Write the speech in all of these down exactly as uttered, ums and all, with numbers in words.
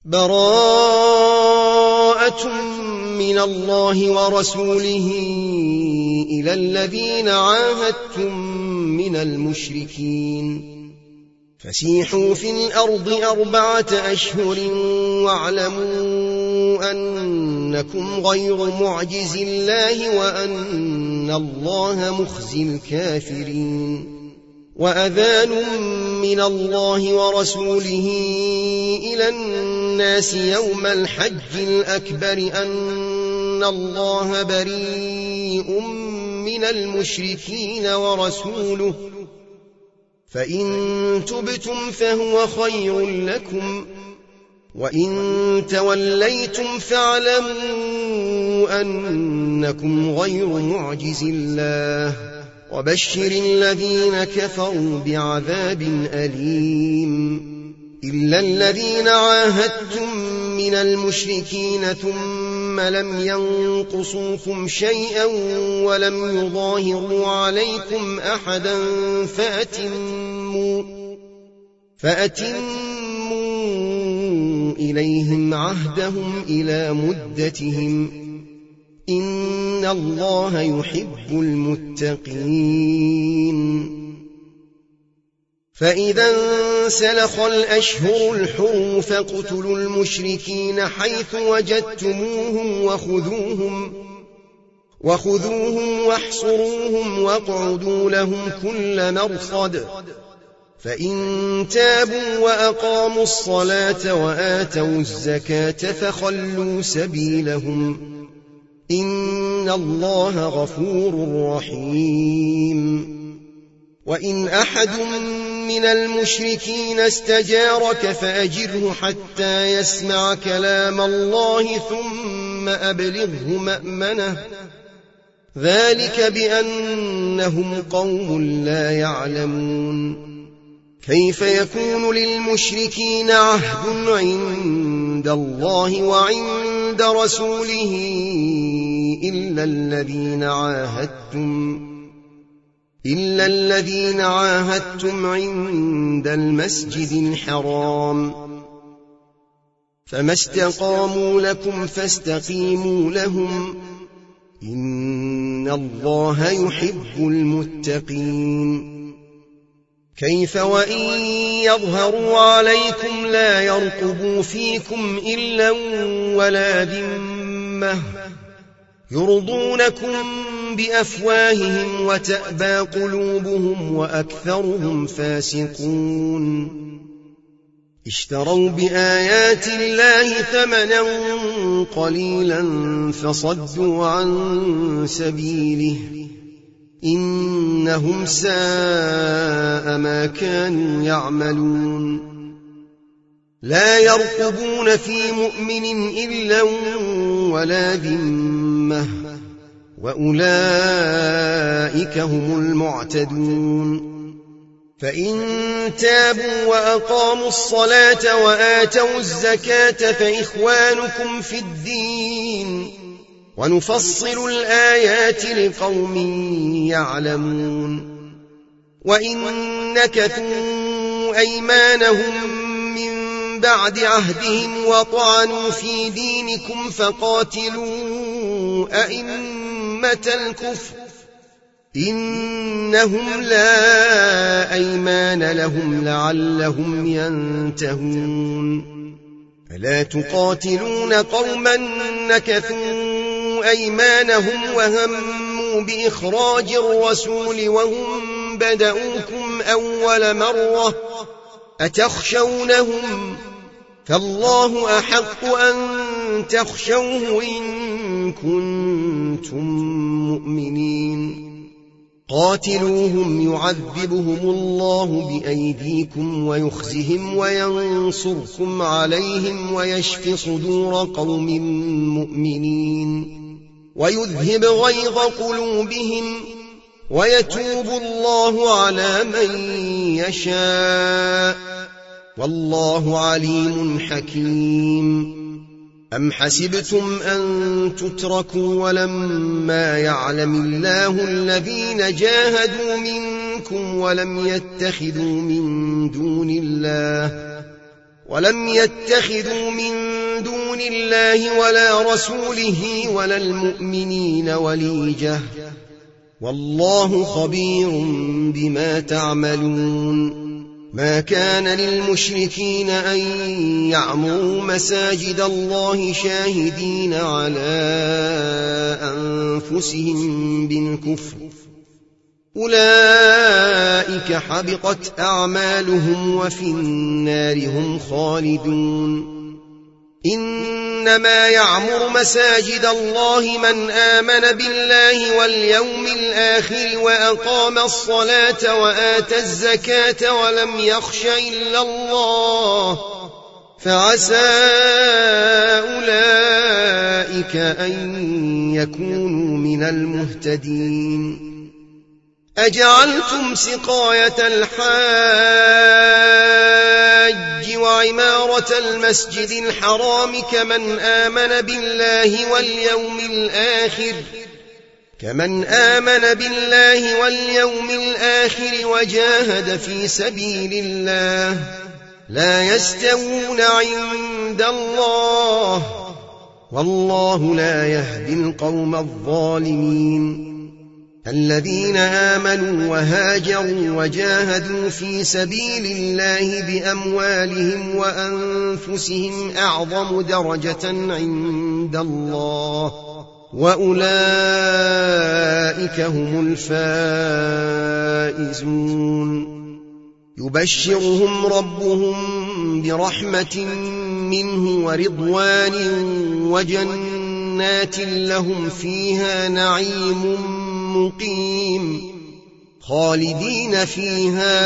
براءة من الله ورسوله إلى الذين عاهدتم من المشركين فسيحوا في الأرض أربعة أشهر واعلموا أنكم غير معجز الله وأن الله مخزي الكافرين وأذان من الله ورسوله إلى الناس يوم الحج الأكبر أن الله بريء من المشركين ورسوله فإن تبتم فهو خير لكم وإن توليتم فاعلموا أنكم غير معجز الله وبشر الذين كفروا بعذاب أليم إلا الذين عاهدتم من المشركين ثم لم ينقصوكم شيئا ولم يظاهروا عليكم أحدا فأتموا, فأتموا إليهم عهدهم إلى مدتهم إن الله يحب المتقين فإذا انسلخ الأشهر الحرم فاقتلوا المشركين حيث وجدتموهم وخذوهم, وخذوهم واحصروهم واقعدوا لهم كل مرصد فإن تابوا وأقاموا الصلاة وآتوا الزكاة فخلوا سبيلهم إن الله غفور رحيم وإن أحد من المشركين استجارك فأجره حتى يسمع كلام الله ثم أبلغه مأمنه ذلك بأنهم قوم لا يعلمون كيف يكون للمشركين عهد عند الله وعند رسوله إلا الذين عاهدتم إلا الذين عاهدتم عند المسجد الحرام فما استقاموا لكم فاستقيموا لهم إن الله يحب المتقين كيف وإن يظهروا عليكم لا يرقبوا فيكم إلا ولا ذمة يرضونكم بأفواههم وتأبى قلوبهم وأكثرهم فاسقون اشتروا بآيات الله ثمنا قليلا فصدوا عن سبيله إنهم ساء ما كانوا يعملون لا يرقبون في مؤمن إلا ولا ذمة وأولئك هم المعتدون فإن تابوا وأقاموا الصلاة وآتوا الزكاة فإخوانكم في الدين ونفصل الآيات لقوم يعلمون وإن نكثوا أيمانهم من بعد عهدهم وطعنوا في دينكم فقاتلوا أئمة الكفر إنهم لا أيمان لهم لعلهم ينتهون ألا تقاتلون قوما نكثوا أيمانهم وهموا بإخراج الرسول وهم بدؤوكم أول مرة أتخشونهم فالله أحق أن تخشوه إن كنتم مؤمنين قاتلوهم يعذبهم الله بأيديكم ويخزهم وينصركم عليهم ويشف صدور قوم مؤمنين ويذهب غيظ قلوبهم ويتوب الله على من يشاء والله عليم حكيم أم حسبتم أن تتركوا ولما يعلم الله الذين جاهدوا منكم ولم يتخذوا من دون الله ولم يتخذوا من دون الله ولا رسوله ولا المؤمنين وليجة والله خبير بما تعملون ما كان للمشركين أن يعمروا مساجد الله شاهدين على أنفسهم بالكفر أولئك حبطت أعمالهم وفي النار هم خالدون إنما يعمر مساجد الله من آمن بالله واليوم الآخر وأقام الصلاة وآتى الزكاة ولم يخش إلا الله فعسى أولئك أن يكونوا من المهتدين أجعلتم سقاية الحاج وعمارة المسجد الحرام كمن آمن بالله واليوم الآخر كمن آمن بالله واليوم الآخر وجاهد في سبيل الله لا يستوون عند الله والله لا يهدي القوم الظالمين الذين آمنوا وهاجروا وجاهدوا في سبيل الله بأموالهم وأنفسهم أعظم درجة عند الله وأولئك هم الفائزون يبشرهم ربهم برحمة منه ورضوان وجنات لهم فيها نعيم مقيم خالدين فيها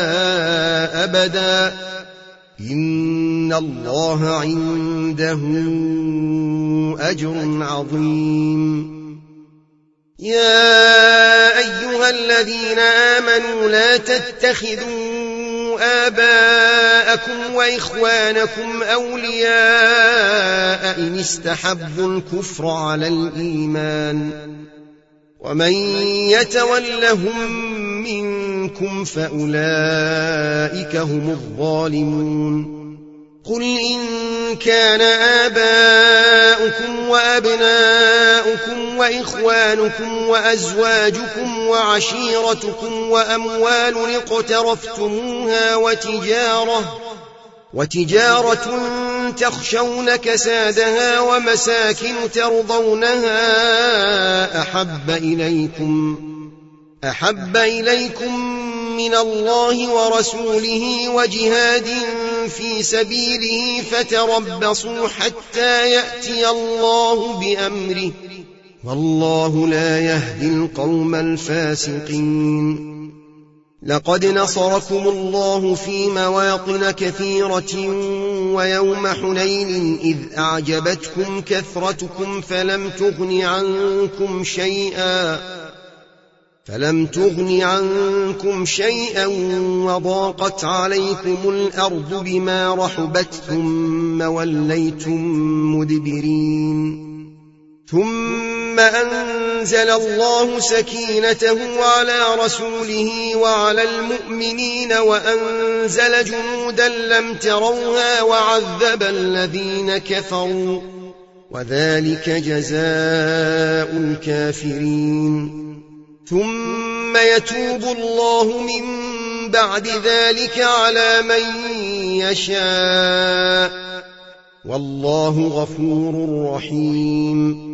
أبدا إن الله عنده أجر عظيم يا أيها الذين آمنوا لا تتخذوا آباءكم وإخوانكم أولياء إن استحبوا الكفر على الإيمان ومن يتولهم منكم فأولئك هم الظالمون قل إن كان آباؤكم وأبناؤكم وإخوانكم وأزواجكم وعشيرتكم وأموال اقترفتموها وتجارة وتجارة تخشون كسادها ومساكن ترضونها أحب إليكم أحب إليكم من الله ورسوله وجهاد في سبيله فتربصوا حتى يأتي الله بأمره والله لا يهدي القوم الفاسقين لقد نصركم الله في مواطن كثيرة ويوم حنين إذ أعجبتكم كثرتكم فلم تغن عنكم شيئا فلم تغن عنكم شيئا وضاقت عليكم الأرض بما رحبت ثم وليتم مدبرين ثم أنزل الله سكينته على رسوله وعلى المؤمنين وأنزل جنودا لم تروها وعذب الذين كفروا وذلك جزاء الكافرين ثم يتوب الله من بعد ذلك على من يشاء والله غفور رحيم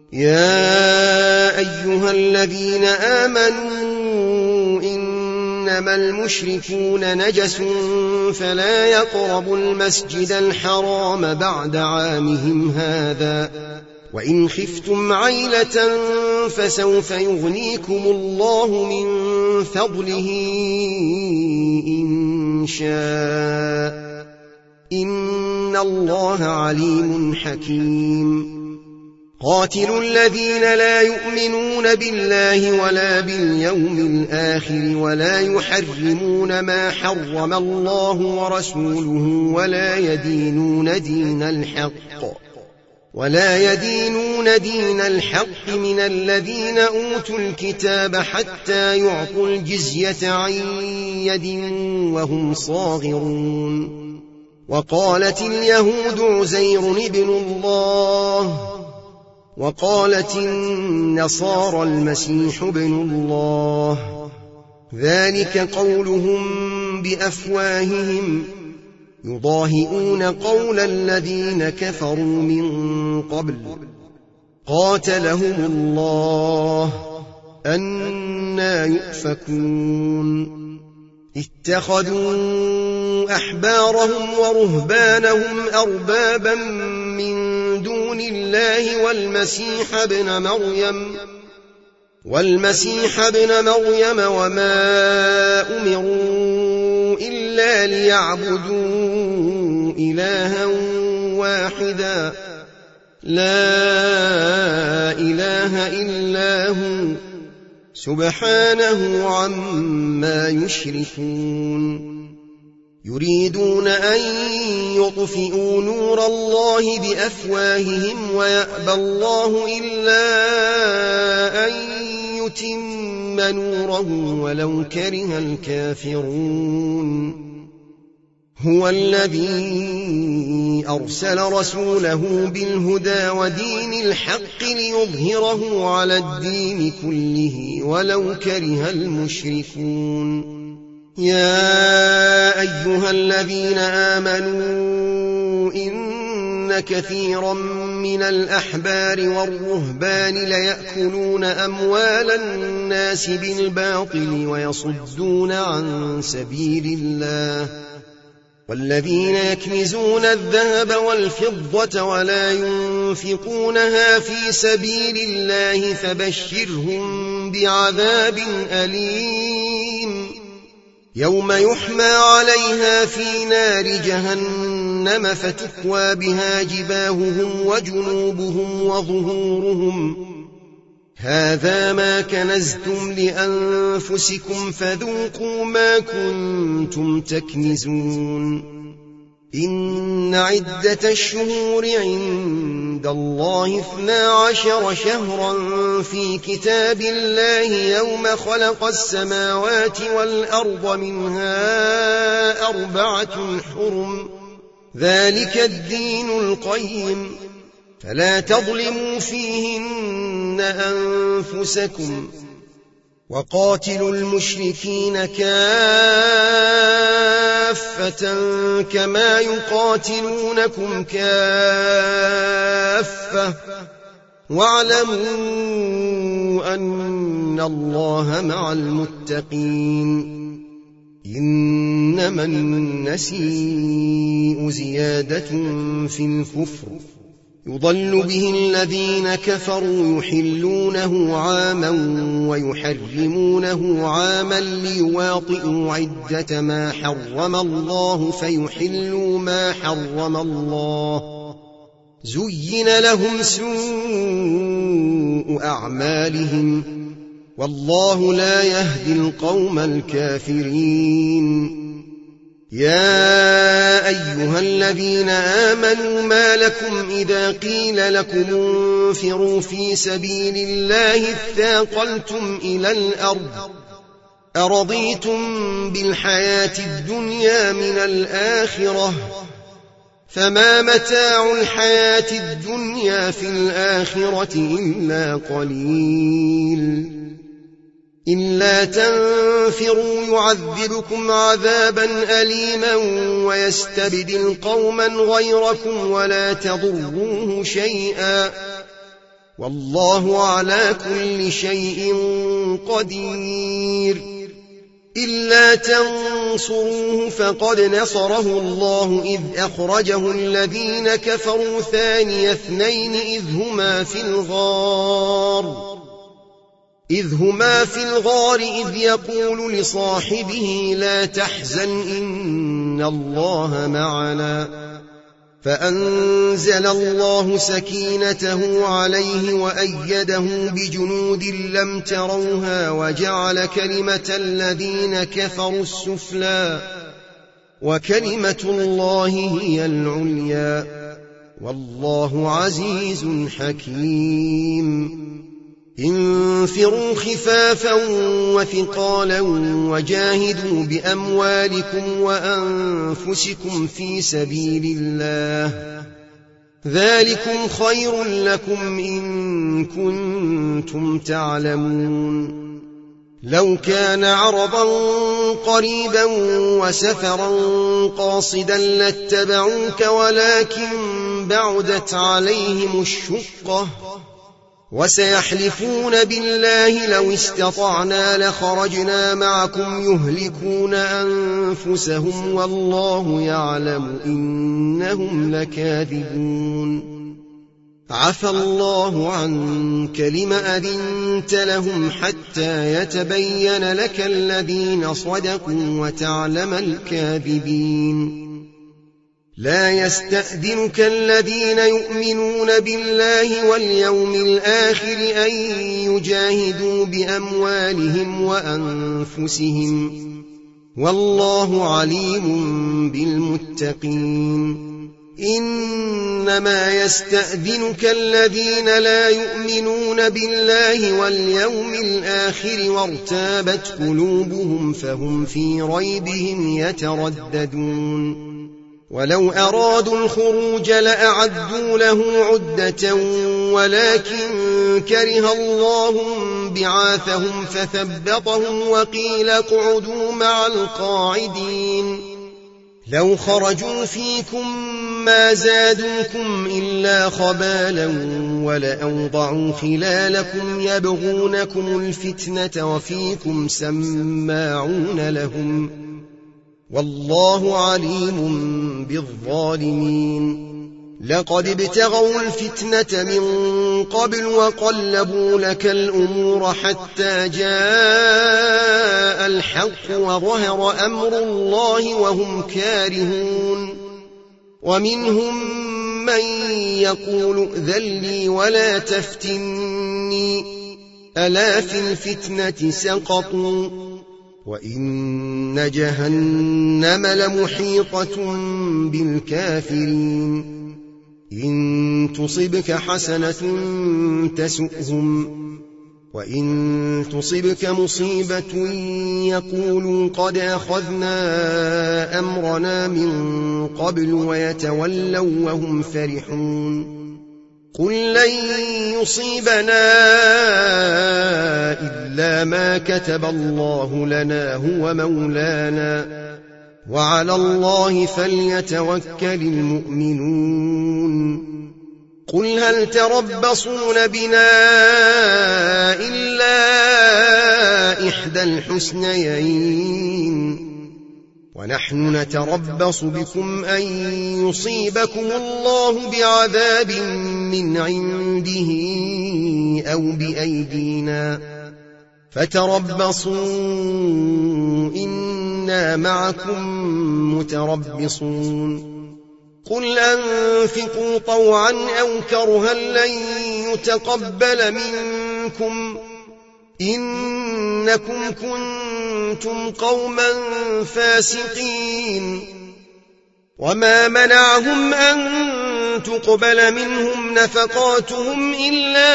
يا أيها الذين آمنوا إنما المشركون نجس فلا يقربوا المسجد الحرام بعد عامهم هذا وإن خفتم عيلة فسوف يغنيكم الله من فضله إن شاء إن الله عليم حكيم قاتلوا الذين لا يؤمنون بالله ولا باليوم الآخر ولا يحرمون ما حرم الله ورسوله ولا يدينون دين الحق ولا يدينون دين الحق من الذين أوتوا الكتاب حتى يعطوا الجزية عن يد وهم صاغرون وقالت اليهود عزير ابن الله وقالت النصارى المسيح ابن الله ذلك قولهم بأفواههم يضاهئون قول الذين كفروا من قبل قاتلهم الله أنى يؤفكون اتخذوا أحبارهم ورهبانهم أربابا من دون الله والمسيح ابن مريم والمسيح ابن مريم وما أمروا إلا ليعبدوا إلها واحدا لا إله إلا هو سبحانه عما يشركون يريدون أن يطفئوا نور الله بأفواههم ويأبى الله إلا أن يتم نوره ولو كره الكافرون هو الذي أرسل رسوله بالهدى ودين الحق ليظهره على الدين كله ولو كره المشركون يا أيها الذين آمنوا إن كثيرا من الأحبار والرهبان ليأكلون أموال الناس بالباطل ويصدون عن سبيل الله والذين يكنزون الذهب والفضة ولا ينفقونها في سبيل الله فبشرهم بعذاب أليم يوم يحمى عليها في نار جهنم فتكوى بها جباههم وجنوبهم وظهورهم هذا ما كنزتم لأنفسكم فذوقوا ما كنتم تكنزون إن عدة الشهور عند الله اثنا عشر شهرا في كتاب الله يوم خلق السماوات والأرض منها أربعة حرم ذلك الدين القيم فلا تظلموا فيهن أنفسكم وقاتلوا المشركين كافة كما يقاتلونكم كافة واعلموا أن الله مع المتقين إنما النسيء زيادة في الكفر يضل به الذين كفروا يحلونه عاما ويحرمونه عاما ليواطئوا عدة ما حرم الله فيحلوا ما حرم الله زين لهم سوء أعمالهم والله لا يهدي القوم الكافرين يا أيها الذين آمنوا ما لكم إذا قيل لكم انفروا في سبيل الله اثاقلتم إلى الأرض أرضيتم بالحياة الدنيا من الآخرة فما متاع الحياة الدنيا في الآخرة إلا قليل إلا تنفروا يعذبكم عذابا أليما ويستبدل قوما غيركم ولا تضروه شيئا والله على كل شيء قدير إلا تنصروه فقد نصره الله إذ أخرجه الذين كفروا ثاني اثنين إذ هما في الغار إذ هما في الغار إذ يقول لصاحبه لا تحزن إن الله معنا فأنزل الله سكينته عليه وأيده بجنود لم تروها وجعل كلمة الذين كفروا السفلى وكلمة الله هي العليا، والله عزيز حكيم. انفروا خفافا وثقالا وجاهدوا بأموالكم وأنفسكم في سبيل الله ذلكم خير لكم إن كنتم تعلمون لو كان عرضا قريبا وسفرا قاصدا لاتبعوك ولكن بعدت عليهم الشقة وسيحلفون بالله لو استطعنا لخرجنا معكم يهلكون أنفسهم والله يعلم إنهم لكاذبون عفى الله عنك لم أذنت لهم حتى يتبين لك الذين صدقوا وتعلم الكاذبين لا يستأذنك الذين يؤمنون بالله واليوم الآخر أن يجاهدوا بأموالهم وأنفسهم والله عليم بالمتقين إنما يستأذنك الذين لا يؤمنون بالله واليوم الآخر وارتابت قلوبهم فهم في ريبهم يترددون ولو أرادوا الخروج لأعدوا له عدة ولكن كره الله بعاثهم فثبطهم وقيل اقعدوا مع القاعدين لو خرجوا فيكم ما زادوكم إلا خبالا ولأوضعوا خلالكم يبغونكم الفتنة وفيكم سماعون لهم والله عليم بالظالمين لقد ابتغوا الفتنة من قبل وقلبوا لك الأمور حتى جاء الحق وظهر أمر الله وهم كارهون ومنهم من يقول ائذن لي ولا تفتني ألا في الفتنة سقطوا وإن جهنم لمحيطة بالكافرين إن تصبك حسنة تسؤهم وإن تصبك مصيبة يقولوا قد أخذنا أمرنا من قبل ويتولوا وهم فرحون قل لن يصيبنا إلا ما كتب الله لنا هو مولانا وعلى الله فليتوكل المؤمنون قل هل تربصون بنا إلا إحدى الحسنيين ونحن نتربص بكم أن يصيبكم الله بعذاب من عنده أو بأيدينا فتربصوا إنا معكم متربصون قل أنفقوا طوعا أو كرها لن يتقبل منكم إنكم كنتم قوما فاسقين وما منعهم أن تقبل منهم نفقاتهم إلا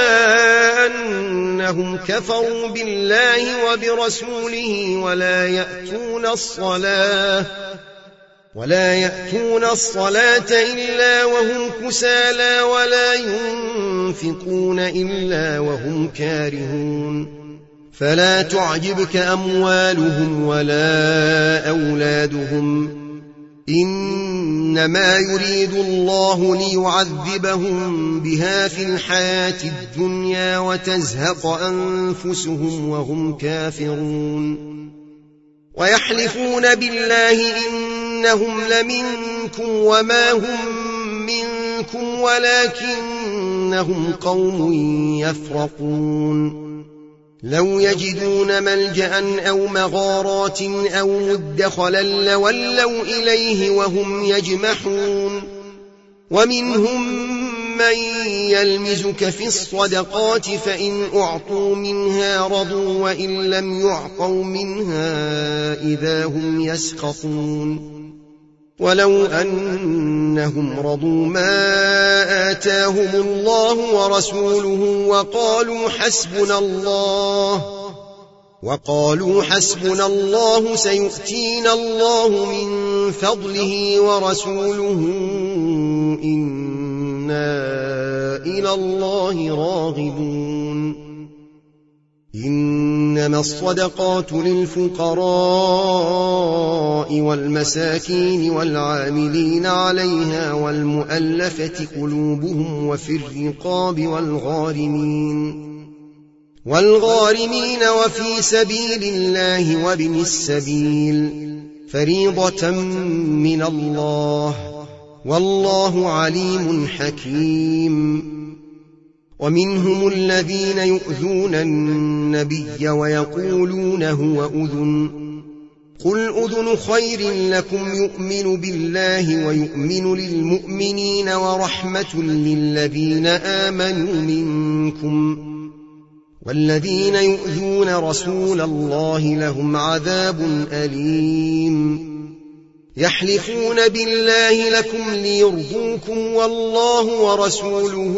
أنهم كفروا بالله وبرسوله ولا يأتون الصلاة ولا يأتون الصلاة إلا وهم كسالى ولا ينفقون إلا وهم كارهون فلا تعجبك أموالهم ولا أولادهم إنما يريد الله ليعذبهم بها في الحياة الدنيا وتزهق أنفسهم وهم كافرون ويحلفون بالله إنهم لمنكم وما هم منكم ولكنهم قوم يفرقون لو يجدون ملجأ أو مغارات أو مدخلا لولوا إليه وهم يجمحون ومنهم من يلمزك في الصدقات فإن أعطوا منها رضوا وإن لم يعطوا منها إذا هم يسخطون ولو أنهم رضوا ما آتاهم الله ورسوله وقالوا حسبنا الله وقالوا حسبنا الله سيؤتينا الله من فضله ورسوله إنا إلى الله راغبون إنما الصدقات للفقراء والمساكين والعاملين عليها والمؤلفة قلوبهم وفي الرقاب والغارمين والغارمين وفي سبيل الله وابن السبيل فريضة من الله والله عليم حكيم. ومنهم الذين يؤذون النبي ويقولون هو أذن قل أذن خير لكم يؤمن بالله ويؤمن للمؤمنين ورحمة للذين آمنوا منكم والذين يؤذون رسول الله لهم عذاب أليم. يحلفون بالله لكم ليرضوكم والله ورسوله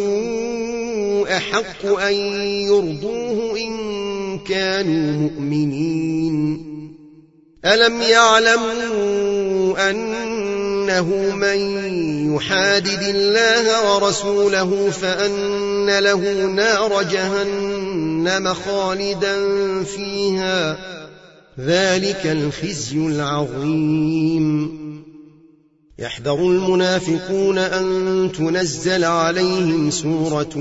أحق أن يرضوه إن كانوا مؤمنين. ألم يعلموا أنه من يحادد الله ورسوله فأن له نار جهنم خالدا فيها ذلك الخزي العظيم. يحذر المنافقون أن تنزل عليهم سورة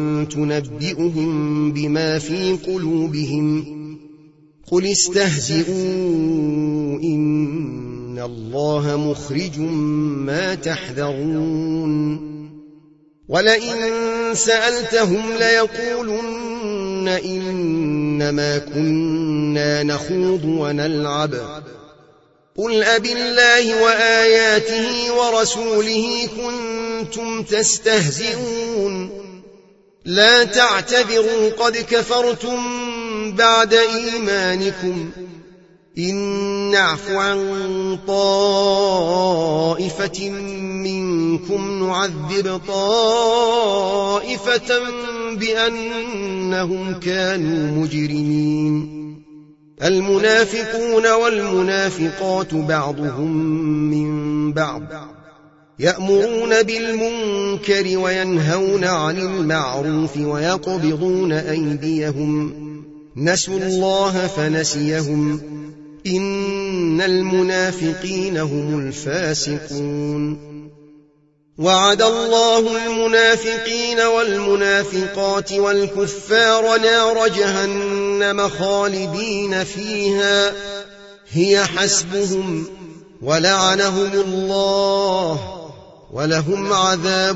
تنبئهم بما في قلوبهم قل استهزئوا إن الله مخرج ما تحذرون. ولئن سألتهم ليقولن إنما كنا نخوض ونلعب قل أبالله وآياته ورسوله كنتم تستهزئون لا تعتذروا قد كفرتم بعد إيمانكم إن نعف عن طائفة منكم نعذب طائفة بأنهم كانوا مجرمين. المنافقون والمنافقات بعضهم من بعض يأمرون بالمنكر وينهون عن المعروف ويقبضون أيديهم نسوا الله فنسيهم إن المنافقين هم الفاسقون. وعد الله المنافقين والمنافقات والكفار نار جهنم خالدين فيها هي حسبهم ولعنهم الله ولهم عذاب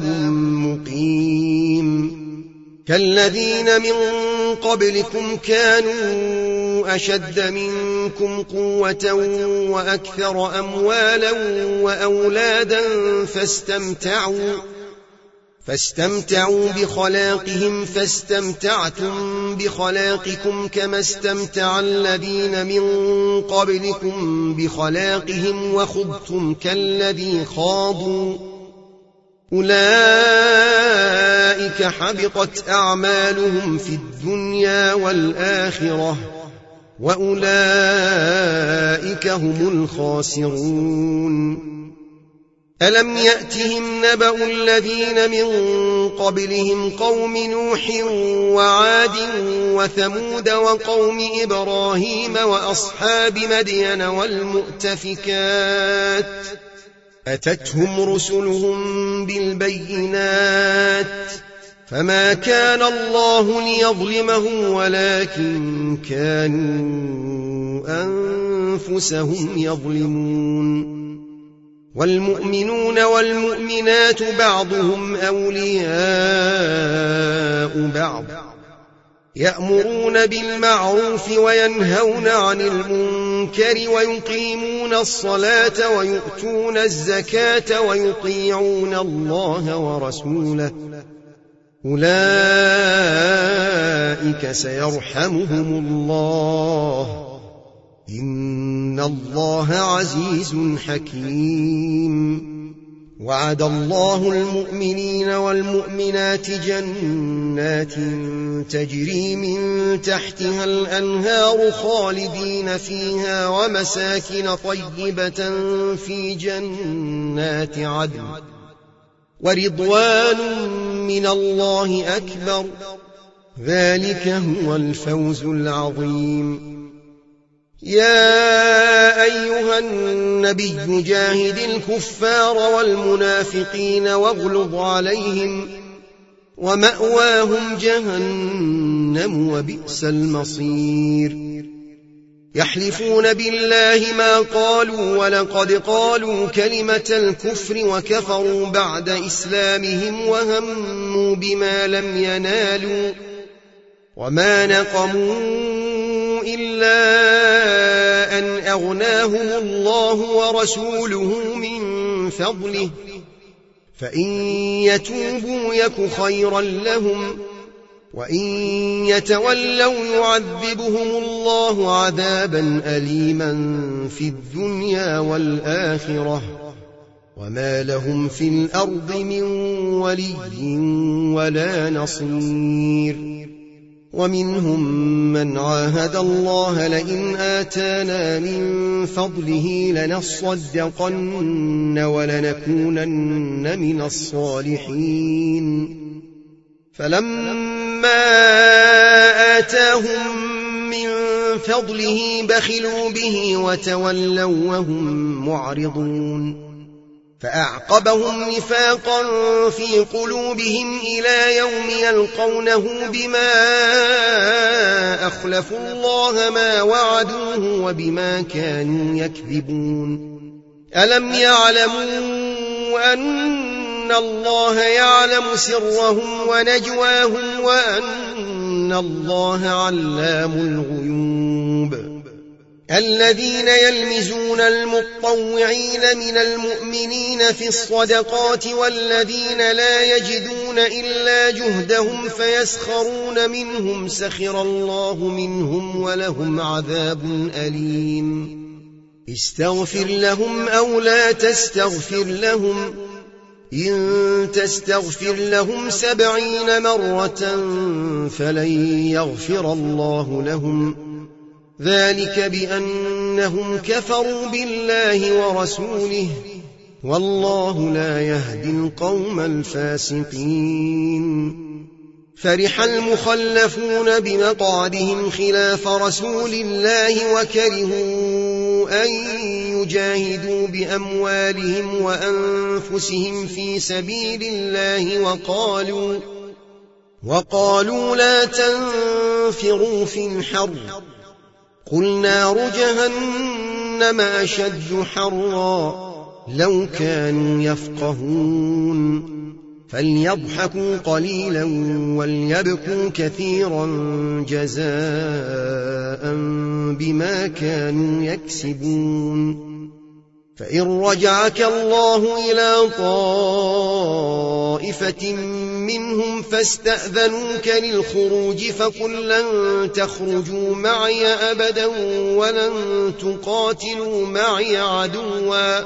مقيم. كالذين من قبلكم كانوا أشد منكم قوة وأكثر أموالا وأولادا فاستمتعوا فاستمتعوا بخلاقهم فاستمتعتم بخلاقكم كما استمتع الذين من قبلكم بخلاقهم وخضتم كالذي خاضوا أولئك حبطت أعمالهم في الدنيا والآخرة وأولئك هم الخاسرون. ألم يأتهم نبأ الذين من قبلهم قوم نوح وعاد وثمود وقوم إبراهيم وأصحاب مدين والمؤتفكات أتتهم رسلهم بالبينات فما كان الله ليظلمهم ولكن كانوا أنفسهم يظلمون. والمؤمنون والمؤمنات بعضهم أولياء بعض يأمرون بالمعروف وينهون عن المنكر ويقيمون الصلاة ويؤتون الزكاة ويطيعون الله ورسوله أولئك سيرحمهم الله إن الله عزيز حكيم. وعد الله المؤمنين والمؤمنات جنات تجري من تحتها الأنهار خالدين فيها ومساكن طيبة في جنات عدن ورضوان من الله أكبر، ذلك هو الفوز العظيم. يا أيها النبي جاهد الكفار والمنافقين واغلظ عليهم، ومأواهم جهنم وبئس المصير. يحلفون بالله ما قالوا ولقد قالوا كلمة الكفر وكفروا بعد إسلامهم وهموا بما لم ينالوا، وما نقموا إلا أن أغناهم الله ورسوله من فضله، فإن يتوبوا يك خيرا لهم، وإن يتولوا يعذبهم الله عذابا أليما في الدنيا والآخرة، وما لهم في الأرض من ولي ولا نصير. ومنهم من عاهد الله لئن آتانا من فضله لنصدقن ولنكونن من الصالحين، فلما آتاهم من فضله بخلوا به وتولوا وهم معرضون، فأعقبهم نفاقا في قلوبهم إلى يوم يلقونه بما أخلفوا الله ما وعدوه وبما كانوا يكذبون. ألم يعلموا أن الله يعلم سرهم ونجواهم وأن الله علام الغيوب. الذين يلمزون المطوعين من المؤمنين في الصدقات والذين لا يجدون إلا جهدهم فيسخرون منهم سخر الله منهم ولهم عذاب أليم. استغفر لهم أو لا تستغفر لهم، إن تستغفر لهم سبعين مرة فلن يغفر الله لهم، ذلك بأنهم كفروا بالله ورسوله، والله لا يهدي القوم الفاسقين. فرح المخلفون بمقعدهم خلاف رسول الله وكرهوا أن يجاهدوا بأموالهم وأنفسهم في سبيل الله وقالوا, وقالوا لا تنفروا في الحر، قل نار جهنم أشد حرا لو كانوا يفقهون. فليضحكوا قليلا وليبكوا كثيرا جزاء بما كانوا يكسبون. فإن رجعك الله إلى طائفة منهم فاستأذنوك للخروج فقل لن تخرجوا معي أبدا ولن تقاتلوا معي عدوا،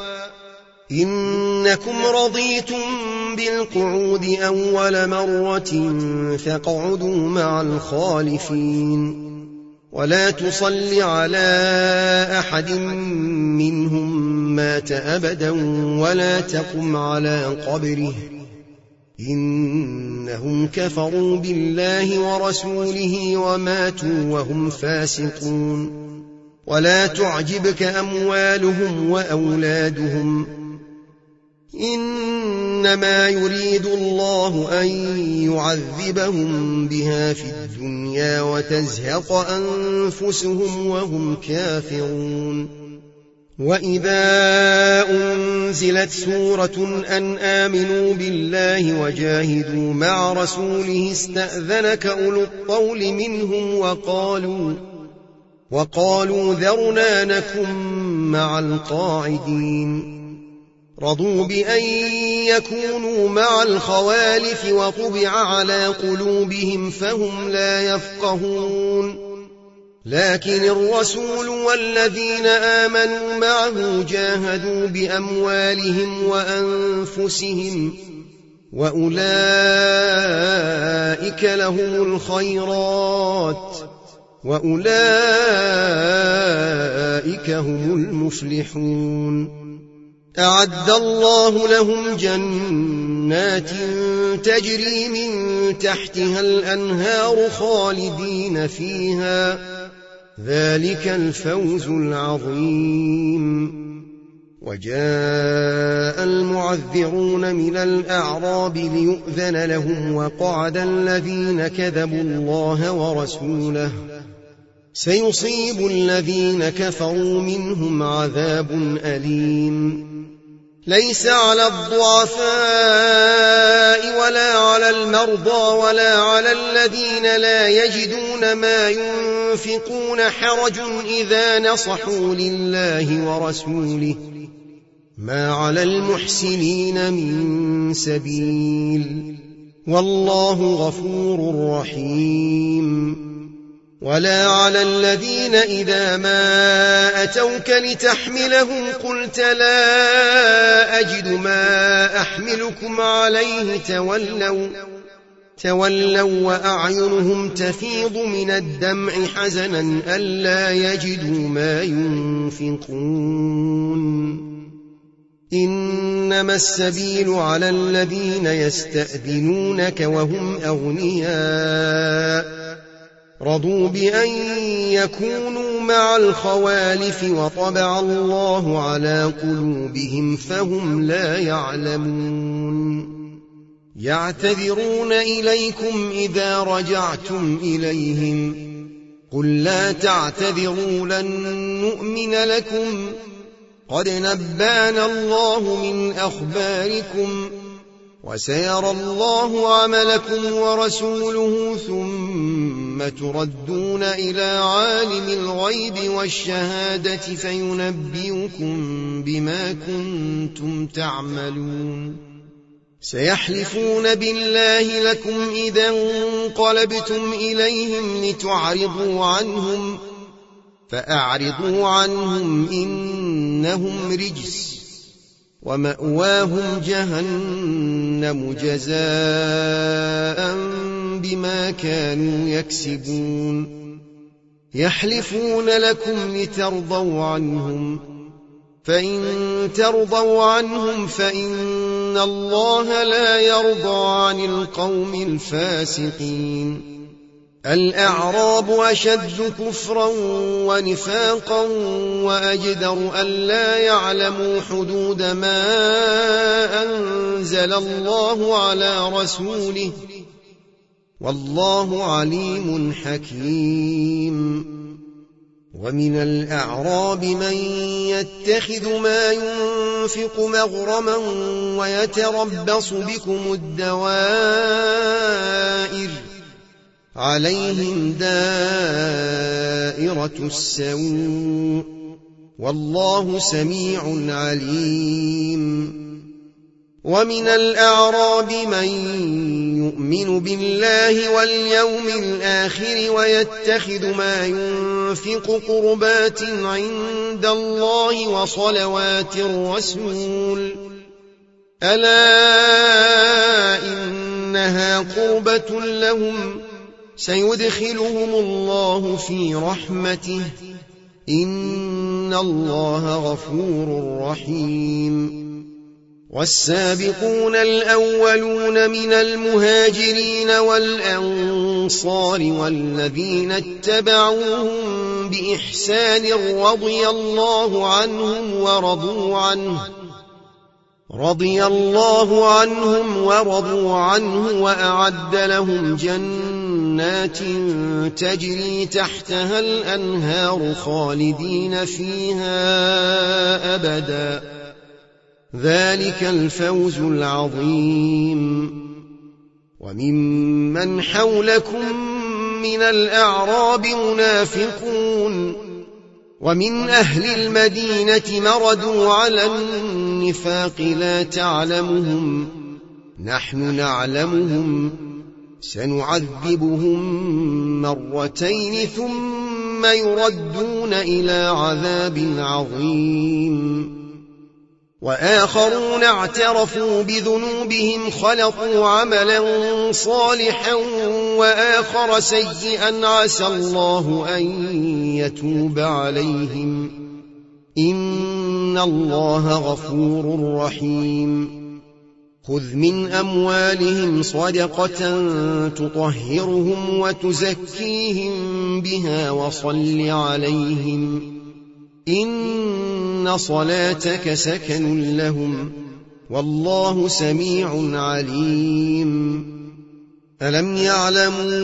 إنكم رضيتم بالقعود أول مرة فاقعدوا مع الخالفين، ولا تصل على أحد منهم مات أبدا ولا تقم على قبره، إنهم كفروا بالله ورسوله وماتوا وهم فاسقون. ولا تعجبك أموالهم وأولادهم، إنما يريد الله أن يعذبهم بها في الدنيا وتزهق أنفسهم وهم كافرون. وإذا أنزلت سورة أن آمنوا بالله وجاهدوا مع رسوله استأذنك أولو الطول منهم وقالوا, وقالوا ذرنا نكن مع القاعدين. رضوا بأن يكونوا مع الخوالف وطبع على قلوبهم فهم لا يفقهون. لكن الرسول والذين آمنوا معه جاهدوا بأموالهم وأنفسهم وأولئك لهم الخيرات وأولئك هم المفلحون. أعد الله لهم جنات تجري من تحتها الأنهار خالدين فيها، ذلك الفوز العظيم. وجاء المعذرون من الأعراب ليؤذن لهم وقعد الذين كذبوا الله ورسوله، سيصيب الذين كفروا منهم عذاب أليم. ليس على الضعفاء ولا على المرضى ولا على الذين لا يجدون ما ينفقون حرج إذا نصحوا لله ورسوله، ما على المحسنين من سبيل، والله غفور رحيم. ولا على الذين إذا ما أتوك لتحملهم قلت لا أجد ما أحملكم عليه تولوا, تولوا وأعينهم تفيض من الدمع حزنا ألا يجدوا ما ينفقون. إنما السبيل على الذين يستأذنونك وهم أغنياء رضوا بأن يكونوا مع الخوالف وطبع الله على قلوبهم فهم لا يعلمون. يعتذرون إليكم إذا رجعتم إليهم قل لا تعتذروا لن نؤمن لكم قد نبأنا الله من أخباركم وسيرى الله عملكم ورسوله ثم تردون إلى عالم الغيب والشهادة فينبئكم بما كنتم تعملون. سيحلفون بالله لكم إذا انقلبتم إليهم لتعرضوا عنهم فأعرضوا عنهم إنهم رجس ومأواهم جهنم جزاء بما كانوا يكسبون. يحلفون لكم لترضوا عنهم فإن ترضوا عنهم فإن الله لا يرضى عن القوم الفاسقين. الأعراب أشد كفرا ونفاقا وأجدر ألا يعلموا حدود ما أنزل الله على رسوله والله عليم حكيم. ومن الأعراب من يتخذ ما ينفق مغرما ويتربص بكم الدوائر عليهم دائرة السوء والله سميع عليم. ومن الأعراب من يؤمن بالله واليوم الآخر ويتخذ ما ينفق قربات عند الله وصلوات الرسول ألا إنها قربة لهم سيدخلهم الله في رحمته إن الله غفور رحيم. والسابقون الأولون من المهاجرين والأنصار والذين اتبعوهم بإحسان رضي الله عنهم ورضوا عنه رضي الله عنهم ورضوا عنه وأعد لهم جنات تجري تحتها الأنهار خالدين فيها أبدا ذلك الفوز العظيم. وممن حولكم من الأعراب منافقون ومن أهل المدينة مردوا على النفاق لا تعلمهم نحن نعلمهم سنعذبهم مرتين ثم ثم يردون إلى عذاب عظيم. وآخرون اعترفوا بذنوبهم خلقوا عملا صالحا وآخر سيئا عسى الله أن يتوب عليهم إن الله غفور رحيم. خذ من أموالهم صدقة تطهرهم وتزكيهم بها وصل عليهم إن صلاتك سكن لهم والله سميع عليم. ألم يعلموا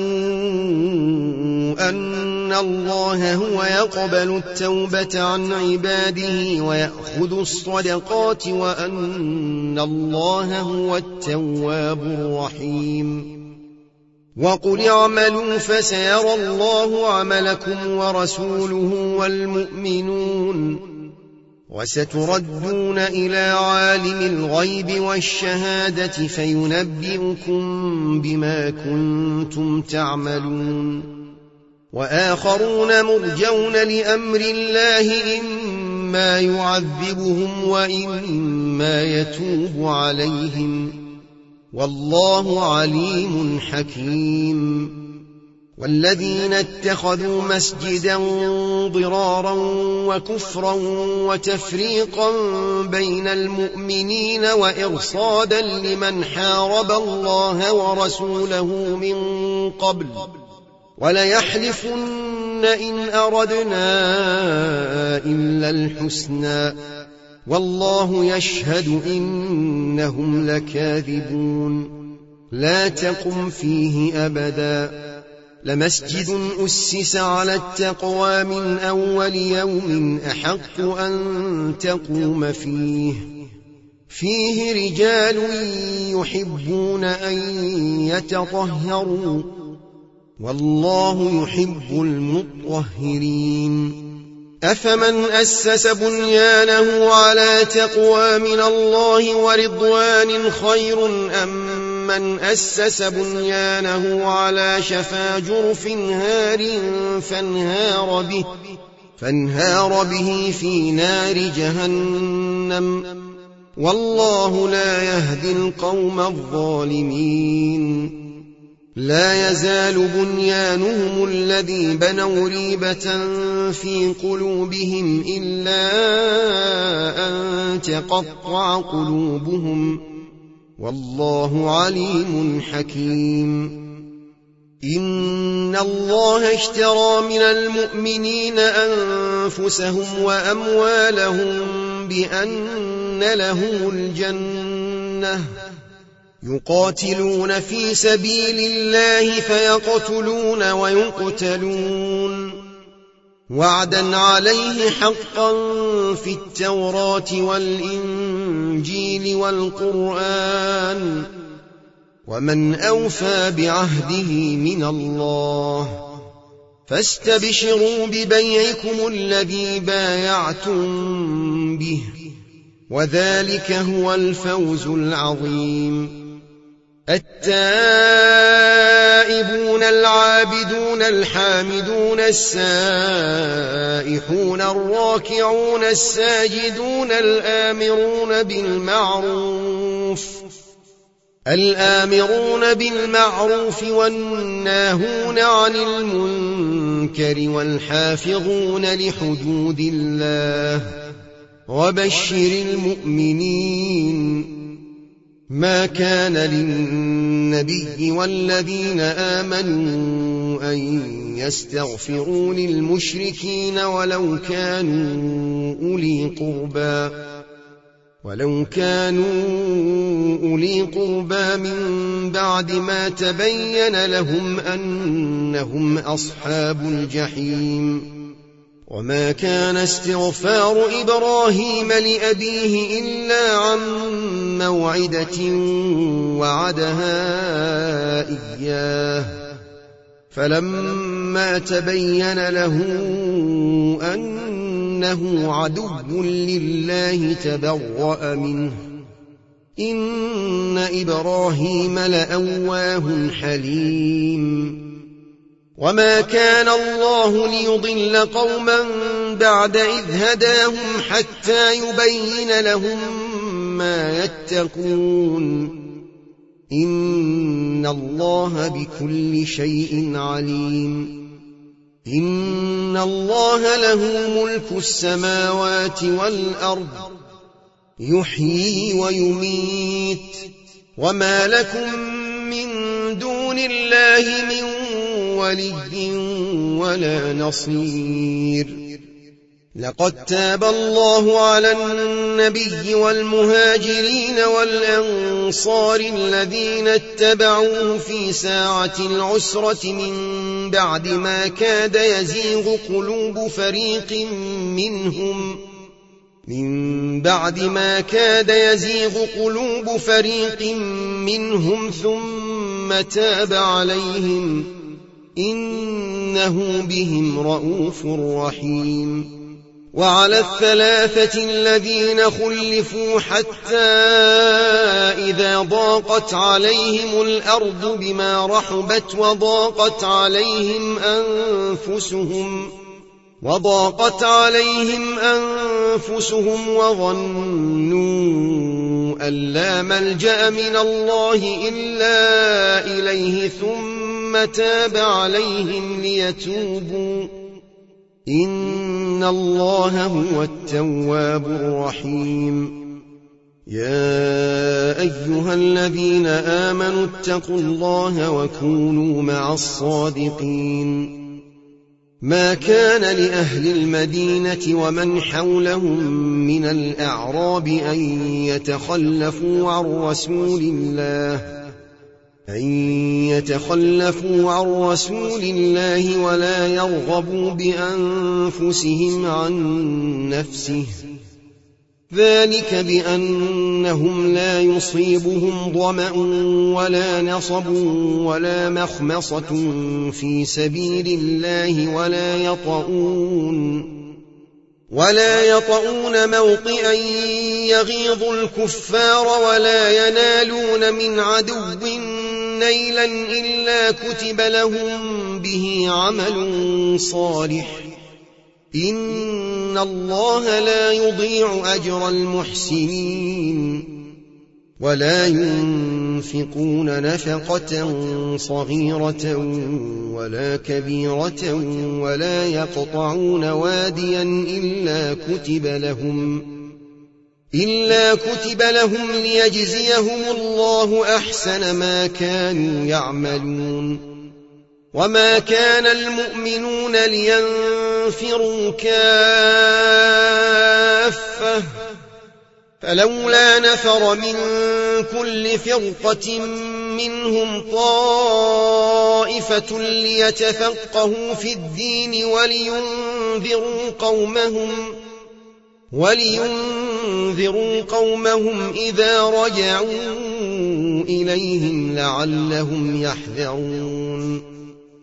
أن الله هو يقبل التوبة عن عباده ويأخذ الصدقات وأن الله هو التواب الرحيم. وقل اعملوا فسيرى الله عملكم ورسوله والمؤمنون وستردون إلى عالم الغيب والشهادة فينبئكم بما كنتم تعملون. وآخرون مرجون لأمر الله إما يعذبهم وإما يتوب عليهم والله عليم حكيم. والذين اتخذوا مسجدا ضرارا وكفرا وتفريقا بين المؤمنين وإرصادا لمن حارب الله ورسوله من قبل وليحلفن إن أردنا إلا الحسنى والله يشهد إنهم لكاذبون. لا تقم فيه أبدا لمسجد أسس على التقوى من أول يوم أحق أن تقوم فيه فيه رجال يحبون أن يتطهروا والله يحب المطهرين. أفمن أسس بنيانه على تقوى من الله ورضوان خير أم من أسس بنيانه على شفا جرف هار فانهار به, فانهار به في نار جهنم والله لا يهدي القوم الظالمين. لا يزال بنيانهم الذي بنوا ريبة في قلوبهم إلا أن تقطع قلوبهم والله عليم حكيم. إن الله اشترى من المؤمنين أنفسهم وأموالهم بأن لهم الجنة يقاتلون في سبيل الله فيقتلون ويقتلون وعدا عليه حقا في التوراة والإنجيل والقرآن ومن أوفى بعهده من الله فاستبشروا ببيعكم الذي بايعتم به وذلك هو الفوز العظيم. التائبون العابدون الحامدون السائحون الراكعون الساجدون الآمرون بالمعروف الآمرون بالمعروف والناهون عن المنكر والحافظون لحدود الله وبشر المؤمنين. ما كان للنبي والذين آمنوا أن يستغفروا للمشركين ولو كانوا أولي قربى ولو كانوا أولي قربى من بعد ما تبين لهم أنهم أصحاب الجحيم. وما كان استغفار إبراهيم لأبيه إلا عن موعدة وعدها إياه فلما تبين له أنه عدو لله تبرأ منه إن إبراهيم لأواه حليم. وما كان الله ليضل قوما بعد إذ هداهم حتى يبين لهم ما يتقون إن الله بكل شيء عليم إن الله له ملك السماوات والأرض يحيي ويميت وما لكم من دون الله من ولي ولا نصير لقد تاب الله على النبي والمهاجرين والأنصار الذين اتبعوه في ساعة العسرة من بعد ما كاد يزيغ قلوب فريق منهم من بعد ما كاد يزيغ قلوب فريق منهم ثم تاب عليهم إنه بهم رءوف رحيم وعلى الثلاثة الذين خلفوا حتى إذا ضاقت عليهم الأرض بما رحبت وضاقت عليهم أنفسهم وضاقت عليهم أنفسهم وظنوا أن لا ملجأ من الله إلا إليه ثم تاب عليهم ليتوبوا إن الله هو التواب الرحيم يا أيها الذين آمنوا اتقوا الله وكونوا مع الصادقين ما كان لأهل المدينة ومن حولهم من الأعراب أن يتخلفوا عن رسول الله أن يتخلفوا عن رسول الله ولا يرغبوا بأنفسهم عن نفسه ذلك بأنهم لا يصيبهم ظمأ ولا نصب ولا مخمصة في سبيل الله ولا يطؤون ولا يطؤون موطئا يغيظ الكفار ولا ينالون من عدو نيلا إلا كتب لهم به عمل صالح إن الله لا يضيع أجر المحسنين ولا ينفقون نفقة صغيرة ولا كبيرة ولا يقطعون واديا إلا كتب لهم إلا كتب لهم ليجزيهم الله أحسن ما كانوا يعملون وما كان المؤمنون لينفروا كافة فلولا نفر من كل فرقة منهم طائفة ليتفقهوا في الدين ولينذروا قومهم ولينذروا قومهم إذا رجعوا إليهم لعلهم يحذرون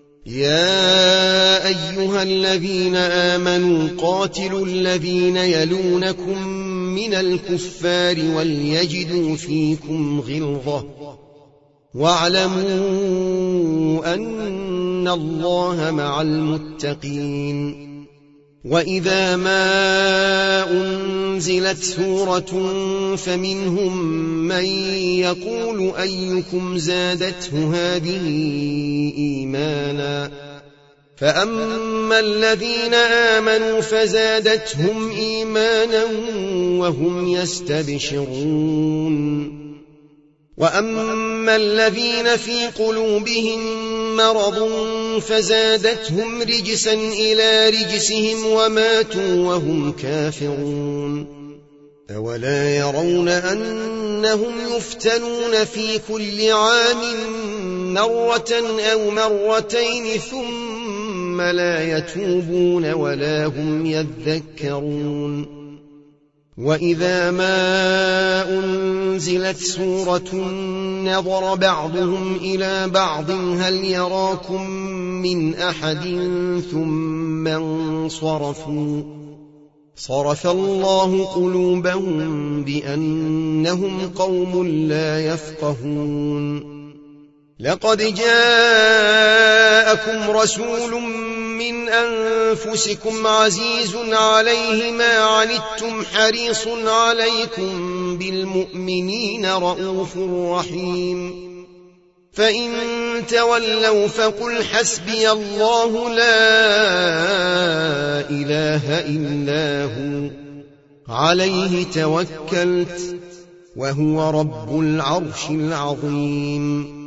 يا أيها الذين آمنوا قاتلوا الذين يلونكم من الكفار وليجدوا فيكم غلظة واعلموا أن الله مع المتقين وإذا ما أنزلت سورة فمنهم من يقول أيكم زادته هذه إيمانا فأما الذين آمنوا فزادتهم إيمانا وهم يستبشرون وأما الذين في قلوبهم مرض فزادتهم رجسا إلى رجسهم وماتوا وهم كافرون أولا يرون أنهم يفتنون في كل عام مرة أو مرتين ثم لا يتوبون ولا هم يذكرون وإذا ما أنزلت سورة نظر بعضهم إلى بعض هل يراكم من أحد ثم انصرفوا صرف الله قلوبهم بأنهم قوم لا يفقهون لقد جاءكم رسول من أنفسكم عزيز عليه ما عنتم حريص عليكم بالمؤمنين رءوف رحيم فإن تولوا فقل حسبي الله لا إله إلا هو عليه توكلت وهو رب العرش العظيم